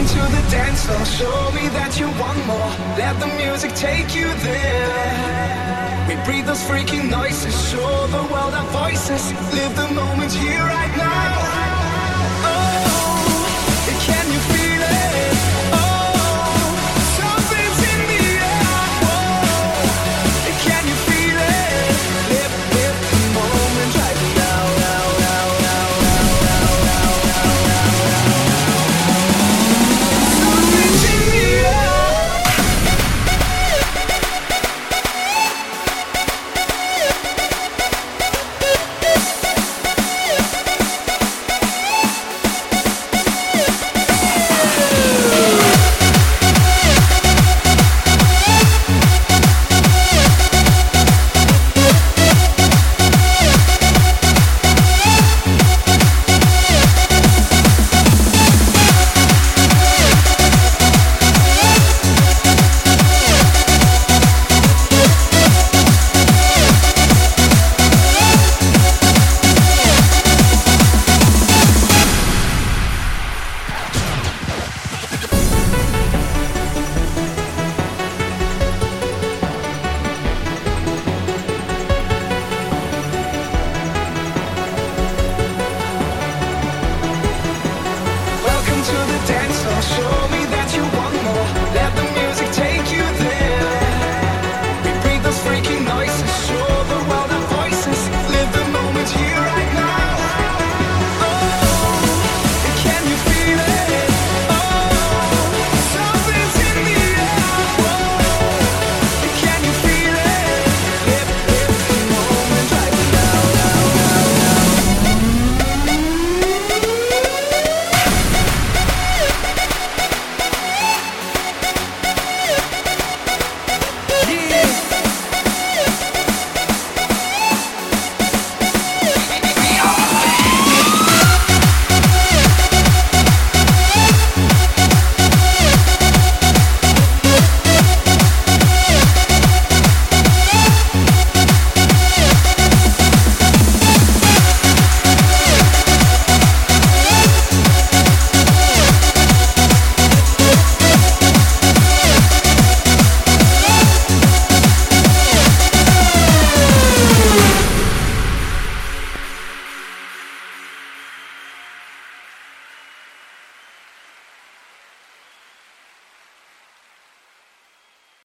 to the dance floor. Show me that you want more. Let the music take you there. We breathe those freaking noises. Show the world our voices. Live the moment here right now.